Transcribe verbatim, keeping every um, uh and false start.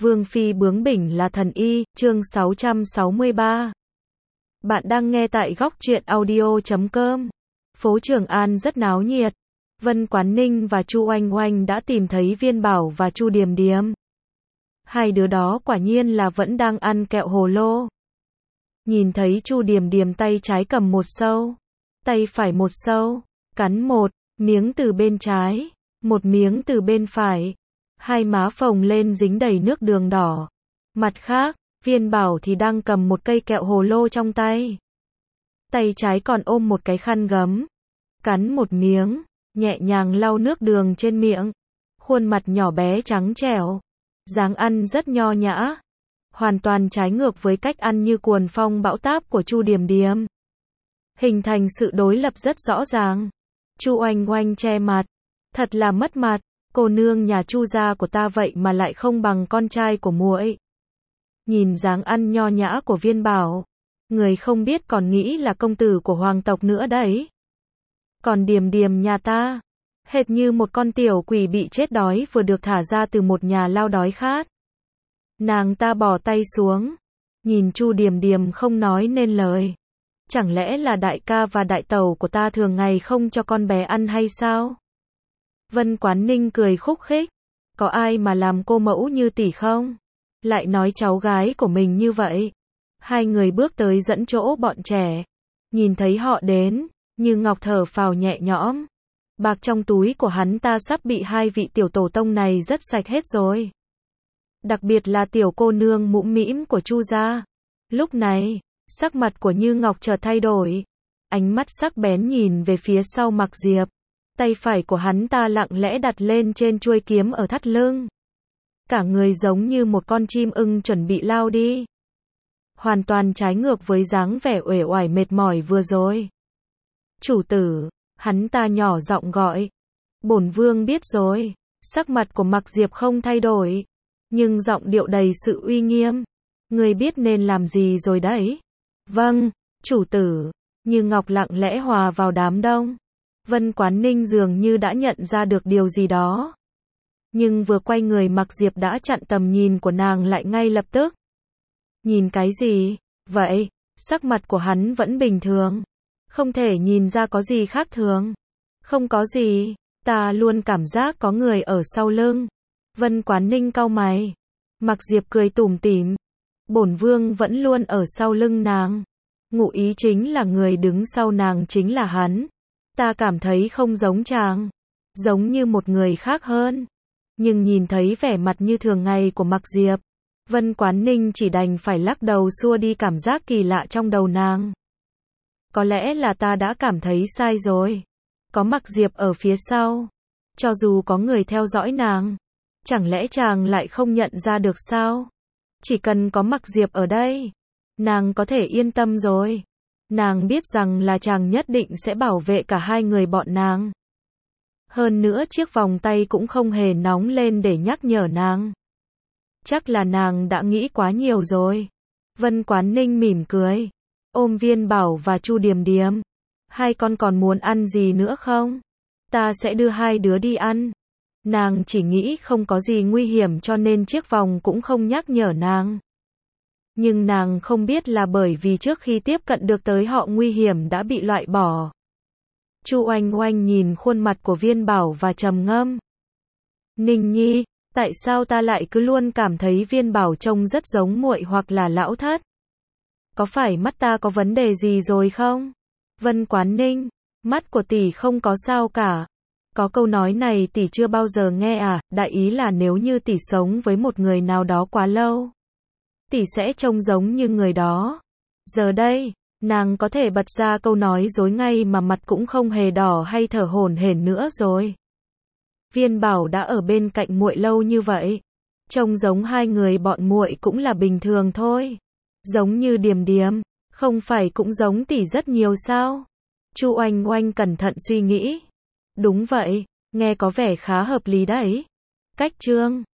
Vương phi bướng bỉnh là thần y, chương sáu trăm sáu mươi ba. Bạn đang nghe tại góc truyện audio chấm com. Phố Trường An rất náo nhiệt. Vân Quán Ninh và Chu Oanh Oanh đã tìm thấy Viên Bảo và Chu Điềm Điềm. Hai đứa đó quả nhiên là vẫn đang ăn kẹo hồ lô. Nhìn thấy Chu Điềm Điềm tay trái cầm một sâu, tay phải một sâu, cắn một miếng từ bên trái, một miếng từ bên phải. Hai má phồng lên dính đầy nước đường đỏ. Mặt khác, Viên Bảo thì đang cầm một cây kẹo hồ lô trong tay. Tay trái còn ôm một cái khăn gấm. Cắn một miếng, nhẹ nhàng lau nước đường trên miệng. Khuôn mặt nhỏ bé trắng trẻo. Dáng ăn rất nho nhã. Hoàn toàn trái ngược với cách ăn như cuồng phong bão táp của Chu Điềm Điềm. Hình thành sự đối lập rất rõ ràng. Chu Oanh Oanh che mặt. Thật là mất mặt. Cô nương nhà Chu gia của ta vậy mà lại không bằng con trai của muội. Nhìn dáng ăn nho nhã của Viên Bảo, người không biết còn nghĩ là công tử của hoàng tộc nữa đấy. Còn Điềm Điềm nhà ta, hệt như một con tiểu quỷ bị chết đói vừa được thả ra từ một nhà lao đói khát. Nàng ta bỏ tay xuống, nhìn Chu Điềm Điềm không nói nên lời. Chẳng lẽ là đại ca và đại tẩu của ta thường ngày không cho con bé ăn hay sao? Vân Quán Ninh cười khúc khích. Có ai mà làm cô mẫu như tỷ không? Lại nói cháu gái của mình như vậy. Hai người bước tới dẫn chỗ bọn trẻ. Nhìn thấy họ đến, Như Ngọc thở phào nhẹ nhõm. Bạc trong túi của hắn ta sắp bị hai vị tiểu tổ tông này rất sạch hết rồi. Đặc biệt là tiểu cô nương mũm mĩm của Chu gia. Lúc này, sắc mặt của Như Ngọc chợt thay đổi. Ánh mắt sắc bén nhìn về phía sau Mặc Diệp. Tay phải của hắn ta lặng lẽ đặt lên trên chuôi kiếm ở thắt lưng. Cả người giống như một con chim ưng chuẩn bị lao đi. Hoàn toàn trái ngược với dáng vẻ uể oải mệt mỏi vừa rồi. Chủ tử, hắn ta nhỏ giọng gọi. Bổn vương biết rồi. Sắc mặt của Mặc Diệp không thay đổi, nhưng giọng điệu đầy sự uy nghiêm. Người biết nên làm gì rồi đấy. Vâng, chủ tử. Như Ngọc lặng lẽ hòa vào đám đông. Vân Quán Ninh dường như đã nhận ra được điều gì đó. Nhưng vừa quay người Mặc Diệp đã chặn tầm nhìn của nàng lại ngay lập tức. Nhìn cái gì? Vậy, sắc mặt của hắn vẫn bình thường. Không thể nhìn ra có gì khác thường. Không có gì, ta luôn cảm giác có người ở sau lưng. Vân Quán Ninh cau mày. Mặc Diệp cười tủm tỉm. Bổn vương vẫn luôn ở sau lưng nàng. Ngụ ý chính là người đứng sau nàng chính là hắn. Ta cảm thấy không giống chàng, giống như một người khác hơn. Nhưng nhìn thấy vẻ mặt như thường ngày của Mặc Diệp, Vân Quán Ninh chỉ đành phải lắc đầu xua đi cảm giác kỳ lạ trong đầu nàng. Có lẽ là ta đã cảm thấy sai rồi. Có Mặc Diệp ở phía sau, cho dù có người theo dõi nàng, chẳng lẽ chàng lại không nhận ra được sao? Chỉ cần có Mặc Diệp ở đây, nàng có thể yên tâm rồi. Nàng biết rằng là chàng nhất định sẽ bảo vệ cả hai người bọn nàng. Hơn nữa chiếc vòng tay cũng không hề nóng lên để nhắc nhở nàng. Chắc là nàng đã nghĩ quá nhiều rồi. Vân Quán Ninh mỉm cười, ôm Viên Bảo và Chu Điềm Điềm. Hai con còn muốn ăn gì nữa không? Ta sẽ đưa hai đứa đi ăn. Nàng chỉ nghĩ không có gì nguy hiểm cho nên chiếc vòng cũng không nhắc nhở nàng. Nhưng nàng không biết là bởi vì trước khi tiếp cận được tới họ nguy hiểm đã bị loại bỏ. Chu Oanh Oanh nhìn khuôn mặt của Viên Bảo và trầm ngâm. Ninh nhi, tại sao ta lại cứ luôn cảm thấy Viên Bảo trông rất giống muội hoặc là lão thất? Có phải mắt ta có vấn đề gì rồi không? Vân Quán Ninh, mắt của tỷ không có sao cả. Có câu nói này tỷ chưa bao giờ nghe à, đại ý là nếu như tỷ sống với một người nào đó quá lâu, tỷ sẽ trông giống như người đó. Giờ đây, nàng có thể bật ra câu nói dối ngay mà mặt cũng không hề đỏ hay thở hổn hển nữa rồi. Viên Bảo đã ở bên cạnh muội lâu như vậy, trông giống hai người bọn muội cũng là bình thường thôi. Giống như Điềm Điềm, không phải cũng giống tỷ rất nhiều sao? Chu Oanh Oanh cẩn thận suy nghĩ. Đúng vậy, nghe có vẻ khá hợp lý đấy. Cách chương